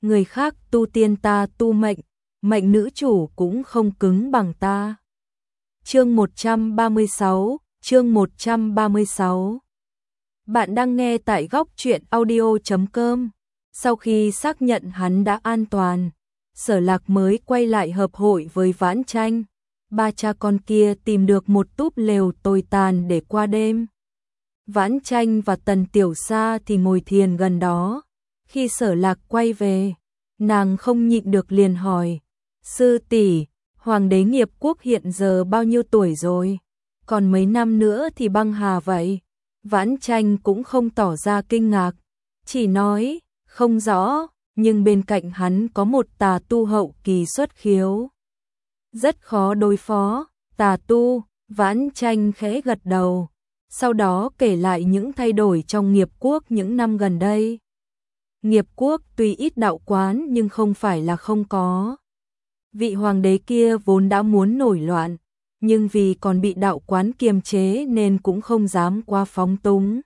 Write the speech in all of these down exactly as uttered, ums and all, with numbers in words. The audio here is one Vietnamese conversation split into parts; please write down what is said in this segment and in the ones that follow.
người khác tu tiên ta tu mệnh, mệnh nữ chủ cũng không cứng bằng ta. Chương một trăm ba mươi sáu, chương một trăm ba mươi sáu. Bạn đang nghe tại góc truyện audio chấm com. Sau khi xác nhận hắn đã an toàn, Sở Lạc mới quay lại hợp hội với Vãn Tranh. Ba cha con kia tìm được một túp lều tồi tàn để qua đêm. Vãn Tranh và Tần Tiểu Sa thì ngồi thiền gần đó. Khi Sở Lạc quay về, nàng không nhịn được liền hỏi: "Sư tỷ, Hoàng đế Nghiệp Quốc hiện giờ bao nhiêu tuổi rồi? Còn mấy năm nữa thì băng hà vậy?" Vãn Tranh cũng không tỏ ra kinh ngạc, chỉ nói: "Không rõ, nhưng bên cạnh hắn có một tà tu hậu kỳ xuất khiếu. Rất khó đối phó." "Tà tu?" Vãn Tranh khẽ gật đầu, sau đó kể lại những thay đổi trong Nghiệp Quốc những năm gần đây. Nghiệp Quốc tuy ít đạo quán nhưng không phải là không có. Vị hoàng đế kia vốn đã muốn nổi loạn, nhưng vì còn bị đạo quán kiềm chế nên cũng không dám quá phóng túng.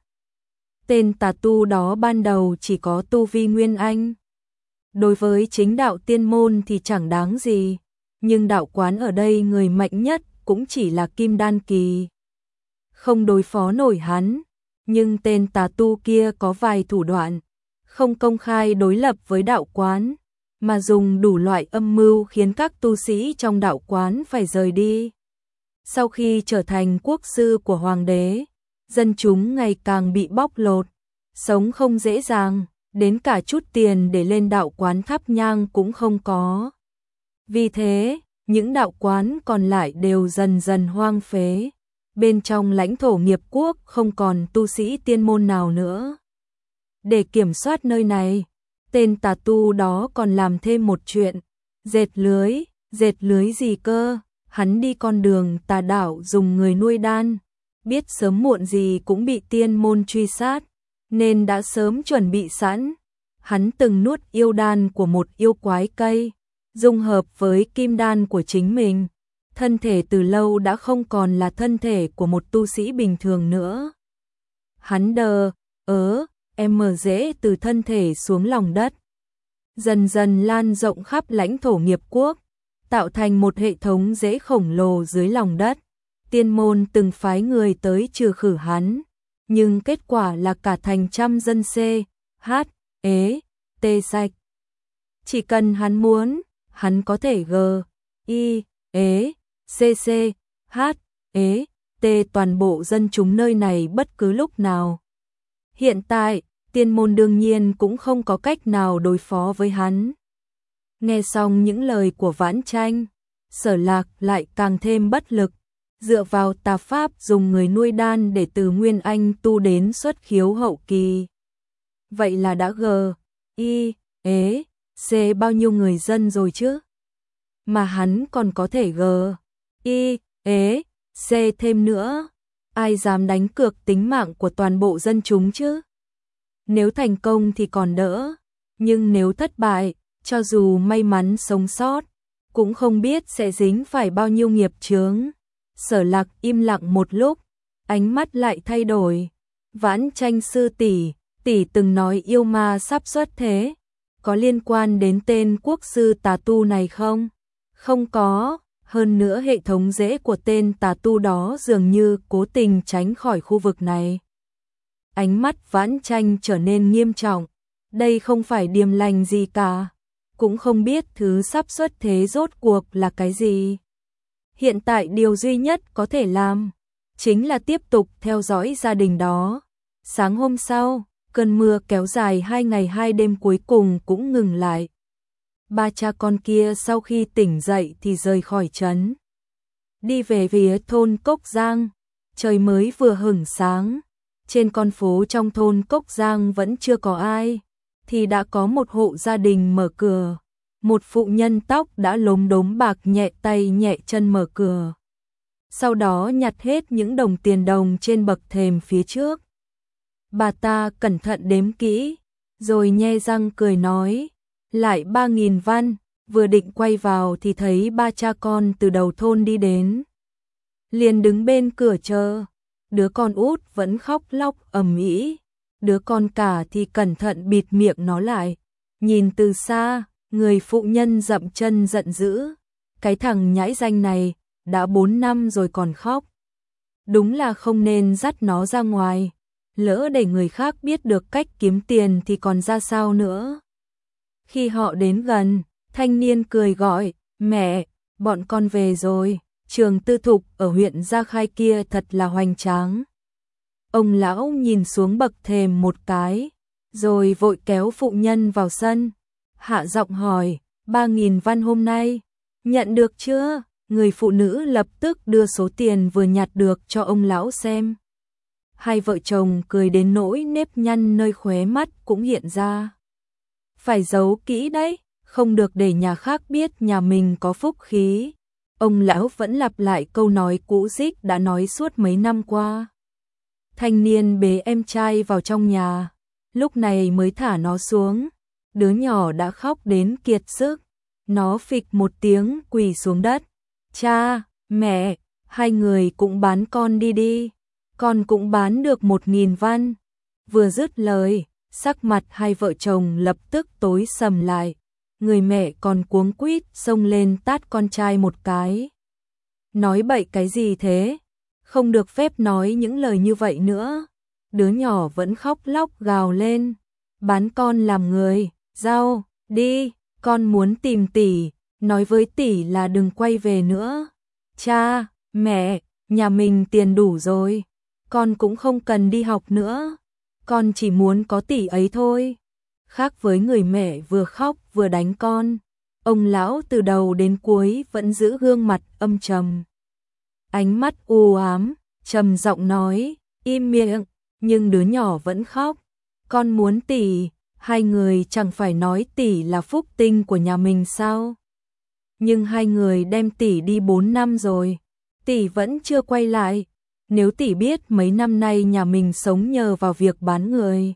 Tên tà tu đó ban đầu chỉ có tu vi Nguyên Anh. Đối với chính đạo tiên môn thì chẳng đáng gì, nhưng đạo quán ở đây người mạnh nhất cũng chỉ là Kim Đan kỳ. Không đối phó nổi hắn, nhưng tên tà tu kia có vài thủ đoạn, không công khai đối lập với đạo quán, mà dùng đủ loại âm mưu khiến các tu sĩ trong đạo quán phải rời đi. Sau khi trở thành quốc sư của hoàng đế, dân chúng ngày càng bị bóc lột, sống không dễ dàng, đến cả chút tiền để lên đạo quán thắp nhang cũng không có. Vì thế, những đạo quán còn lại đều dần dần hoang phế. Bên trong lãnh thổ Nghiệp Quốc không còn tu sĩ tiên môn nào nữa. Để kiểm soát nơi này, tên tà tu đó còn làm thêm một chuyện, dệt lưới. Dệt lưới gì cơ? Hắn đi con đường tà đạo dùng người nuôi đan, biết sớm muộn gì cũng bị tiên môn truy sát, nên đã sớm chuẩn bị sẵn. Hắn từng nuốt yêu đan của một yêu quái cây, dung hợp với kim đan của chính mình. Thân thể từ lâu đã không còn là thân thể của một tu sĩ bình thường nữa. Hắn đờ, ớ, em mờ rễ từ thân thể xuống lòng đất, dần dần lan rộng khắp lãnh thổ Nghiệp Quốc, tạo thành một hệ thống rễ khổng lồ dưới lòng đất. Tiên môn từng phái người tới trừ khử hắn, nhưng kết quả là cả thành trăm dân C, H, ế, tê sạch. Chỉ cần hắn muốn, hắn có thể G, I, ế, C C, H, ế, T toàn bộ dân chúng nơi này bất cứ lúc nào. Hiện tại, tiên môn đương nhiên cũng không có cách nào đối phó với hắn. Nghe xong những lời của Vãn Tranh, Sở Lạc lại càng thêm bất lực, dựa vào tà pháp dùng người nuôi đan để từ Nguyên Anh tu đến xuất khiếu hậu kỳ. Vậy là đã G, I, ế, C bao nhiêu người dân rồi chứ? Mà hắn còn có thể G, I, ế, C thêm nữa. Ai dám đánh cược tính mạng của toàn bộ dân chúng chứ? Nếu thành công thì còn đỡ, nhưng nếu thất bại, cho dù may mắn sống sót, cũng không biết sẽ dính phải bao nhiêu nghiệp chướng. Sở Lạc im lặng một lúc, ánh mắt lại thay đổi. Vãn Tranh sư tỷ, tỷ từng nói yêu ma sắp xuất thế, có liên quan đến tên quốc sư tà tu này không? Không có, hơn nữa hệ thống rễ của tên tà tu đó dường như cố tình tránh khỏi khu vực này. Ánh mắt Vãn Tranh trở nên nghiêm trọng, đây không phải điềm lành gì cả, cũng không biết thứ sắp xuất thế rốt cuộc là cái gì. Hiện tại điều duy nhất có thể làm chính là tiếp tục theo dõi gia đình đó. Sáng hôm sau, cơn mưa kéo dài hai ngày hai đêm cuối cùng cũng ngừng lại. Ba cha con kia sau khi tỉnh dậy thì rời khỏi trấn, đi về phía thôn Cốc Giang. Trời mới vừa hửng sáng, trên con phố trong thôn Cốc Giang vẫn chưa có ai, thì đã có một hộ gia đình mở cửa. Một phụ nhân tóc đã lốm đốm bạc nhẹ tay nhẹ chân mở cửa, sau đó nhặt hết những đồng tiền đồng trên bậc thềm phía trước. Bà ta cẩn thận đếm kỹ, rồi nhe răng cười nói: "Lại ba nghìn văn." Vừa định quay vào thì thấy ba cha con từ đầu thôn đi đến, liền đứng bên cửa chờ. Đứa con út vẫn khóc lóc ầm ĩ, đứa con cả thì cẩn thận bịt miệng nó lại. Nhìn từ xa, người phụ nhân dậm chân giận dữ. Cái thằng nhãi danh này, đã bốn năm rồi còn khóc. Đúng là không nên dắt nó ra ngoài. Lỡ để người khác biết được cách kiếm tiền thì còn ra sao nữa. Khi họ đến gần, thanh niên cười gọi, mẹ, bọn con về rồi, trường tư thục ở huyện Gia Khai kia thật là hoành tráng. Ông lão nhìn xuống bậc thềm một cái, rồi vội kéo phụ nhân vào sân, hạ giọng hỏi, ba nghìn văn hôm nay, nhận được chưa? Người phụ nữ lập tức đưa số tiền vừa nhặt được cho ông lão xem. Hai vợ chồng cười đến nỗi nếp nhăn nơi khóe mắt cũng hiện ra. Phải giấu kỹ đấy, không được để nhà khác biết nhà mình có phúc khí. Ông lão vẫn lặp lại câu nói cũ rích đã nói suốt mấy năm qua. Thanh niên bế em trai vào trong nhà, lúc này mới thả nó xuống. Đứa nhỏ đã khóc đến kiệt sức, nó phịch một tiếng quỳ xuống đất. Cha, mẹ, hai người cũng bán con đi đi, con cũng bán được một nghìn văn. Vừa dứt lời, sắc mặt hai vợ chồng lập tức tối sầm lại. Người mẹ còn cuống quýt xông lên tát con trai một cái. Nói bậy cái gì thế? Không được phép nói những lời như vậy nữa. Đứa nhỏ vẫn khóc lóc gào lên. Bán con làm người, rau, đi, con muốn tìm tỷ, nói với tỷ là đừng quay về nữa. Cha, mẹ, nhà mình tiền đủ rồi, con cũng không cần đi học nữa, con chỉ muốn có tỷ ấy thôi. Khác với người mẹ vừa khóc vừa đánh con, ông lão từ đầu đến cuối vẫn giữ gương mặt âm trầm. Ánh mắt u ám, trầm giọng nói, im miệng, nhưng đứa nhỏ vẫn khóc. Con muốn tỷ, hai người chẳng phải nói tỷ là phúc tinh của nhà mình sao? Nhưng hai người đem tỷ đi bốn năm rồi, tỷ vẫn chưa quay lại. Nếu tỷ biết mấy năm nay nhà mình sống nhờ vào việc bán người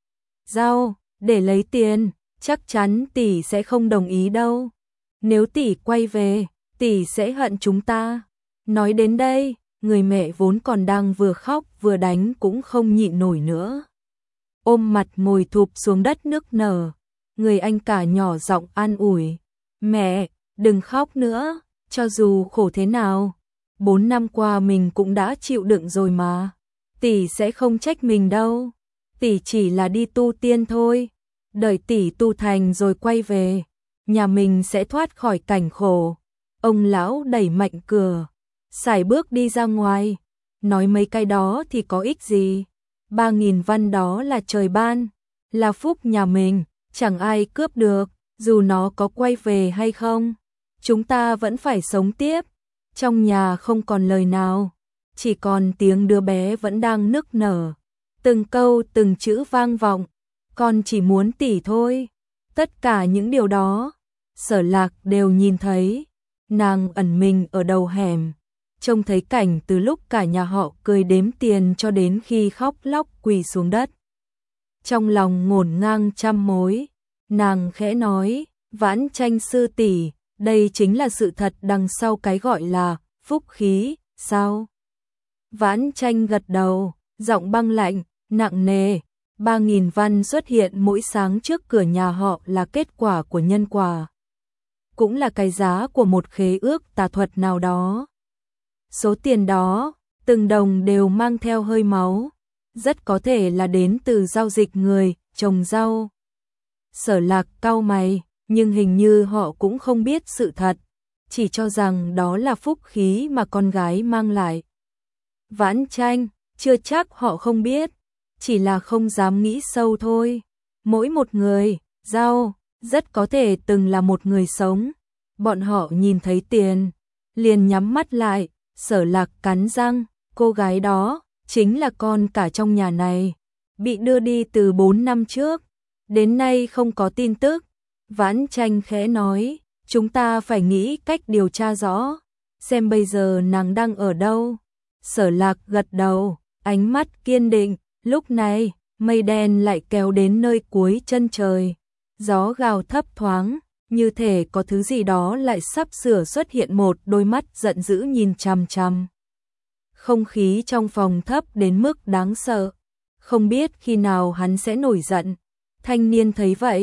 rau để lấy tiền, chắc chắn tỷ sẽ không đồng ý đâu. Nếu tỷ quay về, tỷ sẽ hận chúng ta. Nói đến đây, người mẹ vốn còn đang vừa khóc vừa đánh cũng không nhịn nổi nữa. Ôm mặt ngồi thụp xuống đất nức nở. Người anh cả nhỏ giọng an ủi, mẹ, đừng khóc nữa, cho dù khổ thế nào, bốn năm qua mình cũng đã chịu đựng rồi mà. Tỷ sẽ không trách mình đâu, tỷ chỉ là đi tu tiên thôi. Đợi tỷ tu thành rồi quay về, nhà mình sẽ thoát khỏi cảnh khổ. Ông lão đẩy mạnh cửa, sải bước đi ra ngoài. Nói mấy cái đó thì có ích gì? Ba nghìn văn đó là trời ban, là phúc nhà mình, chẳng ai cướp được. Dù nó có quay về hay không, chúng ta vẫn phải sống tiếp. Trong nhà không còn lời nào, chỉ còn tiếng đứa bé vẫn đang nức nở. Từng câu từng chữ vang vọng, con chỉ muốn tỷ thôi. Tất cả những điều đó, Sở Lạc đều nhìn thấy. Nàng ẩn mình ở đầu hẻm, trông thấy cảnh từ lúc cả nhà họ cười đếm tiền cho đến khi khóc lóc quỳ xuống đất. Trong lòng ngổn ngang trăm mối, nàng khẽ nói, Vãn Tranh sư tỷ, đây chính là sự thật đằng sau cái gọi là phúc khí, sao? Vãn Tranh gật đầu, giọng băng lạnh, nặng nề. Ba nghìn văn xuất hiện mỗi sáng trước cửa nhà họ là kết quả của nhân quả, cũng là cái giá của một khế ước tà thuật nào đó. Số tiền đó, từng đồng đều mang theo hơi máu, rất có thể là đến từ giao dịch người trồng rau. Sở Lạc cau mày, nhưng hình như họ cũng không biết sự thật, chỉ cho rằng đó là phúc khí mà con gái mang lại. Vãn Tranh, chưa chắc họ không biết, chỉ là không dám nghĩ sâu thôi. Mỗi một người, rau, rất có thể từng là một người sống. Bọn họ nhìn thấy tiền, liền nhắm mắt lại. Sở Lạc cắn răng, cô gái đó chính là con cả trong nhà này, bị đưa đi từ bốn năm trước, đến nay không có tin tức. Vãn Tranh khẽ nói, chúng ta phải nghĩ cách điều tra rõ, xem bây giờ nàng đang ở đâu. Sở Lạc gật đầu, ánh mắt kiên định. Lúc này, mây đen lại kéo đến nơi cuối chân trời, gió gào thấp thoáng, như thể có thứ gì đó lại sắp sửa xuất hiện. Một đôi mắt giận dữ nhìn chằm chằm. Không khí trong phòng thấp đến mức đáng sợ, không biết khi nào hắn sẽ nổi giận. Thanh niên thấy vậy,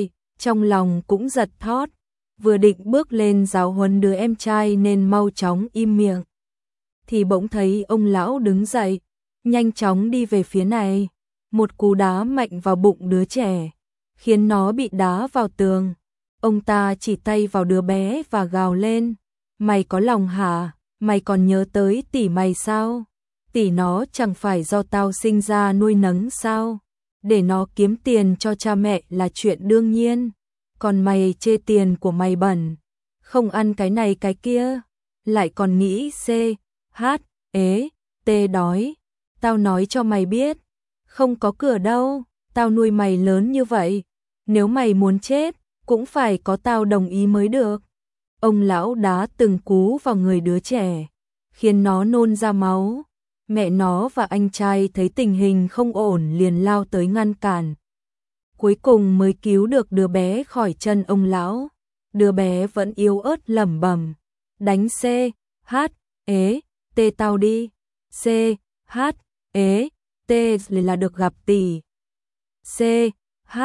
trong lòng cũng giật thót, vừa định bước lên giáo huấn đứa em trai nên mau chóng im miệng. Thì bỗng thấy ông lão đứng dậy, nhanh chóng đi về phía này, một cú đá mạnh vào bụng đứa trẻ, khiến nó bị đá vào tường. Ông ta chỉ tay vào đứa bé và gào lên, mày có lòng hả, mày còn nhớ tới tỷ mày sao? Tỷ nó chẳng phải do tao sinh ra nuôi nấng sao? Để nó kiếm tiền cho cha mẹ là chuyện đương nhiên. Còn mày chê tiền của mày bẩn, không ăn cái này cái kia, lại còn nghĩ C, H, ế, T đói. Tao nói cho mày biết, không có cửa đâu, tao nuôi mày lớn như vậy, nếu mày muốn chết, cũng phải có tao đồng ý mới được. Ông lão đá từng cú vào người đứa trẻ, khiến nó nôn ra máu. Mẹ nó và anh trai thấy tình hình không ổn liền lao tới ngăn cản. Cuối cùng mới cứu được đứa bé khỏi chân ông lão. Đứa bé vẫn yếu ớt lẩm bẩm, đánh C, H, ế, T tao đi. C, H, ế, T là được gặp tỷ. C, H,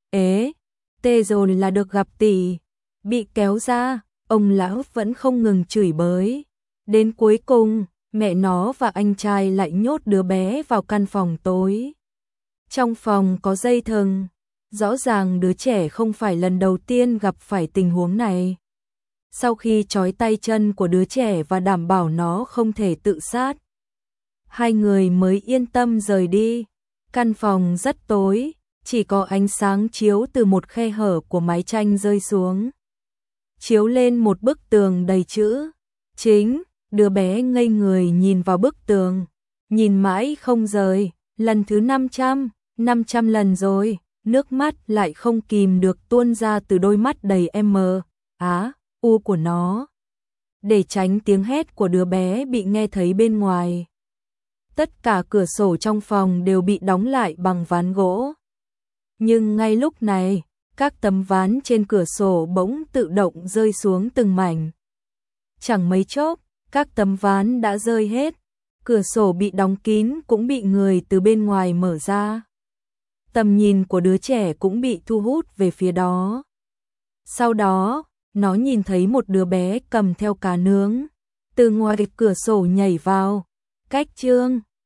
ế, T rồi là được gặp tỷ. Bị kéo ra, ông lão vẫn không ngừng chửi bới. Đến cuối cùng, mẹ nó và anh trai lại nhốt đứa bé vào căn phòng tối. Trong phòng có dây thừng, rõ ràng đứa trẻ không phải lần đầu tiên gặp phải tình huống này. Sau khi trói tay chân của đứa trẻ và đảm bảo nó không thể tự sát, hai người mới yên tâm rời đi. Căn phòng rất tối, chỉ có ánh sáng chiếu từ một khe hở của mái tranh rơi xuống, chiếu lên một bức tường đầy chữ chính. Đứa bé ngây người nhìn vào bức tường, nhìn mãi không rời, lần thứ năm trăm, năm trăm lần rồi, nước mắt lại không kìm được tuôn ra từ đôi mắt đầy M, á, u của nó. Để tránh tiếng hét của đứa bé bị nghe thấy bên ngoài, tất cả cửa sổ trong phòng đều bị đóng lại bằng ván gỗ. Nhưng ngay lúc này, các tấm ván trên cửa sổ bỗng tự động rơi xuống từng mảnh. Chẳng mấy chốc, các tấm ván đã rơi hết, cửa sổ bị đóng kín cũng bị người từ bên ngoài mở ra. Tầm nhìn của đứa trẻ cũng bị thu hút về phía đó. Sau đó, nó nhìn thấy một đứa bé cầm theo cá nướng, từ ngoài cửa sổ nhảy vào. Cách chương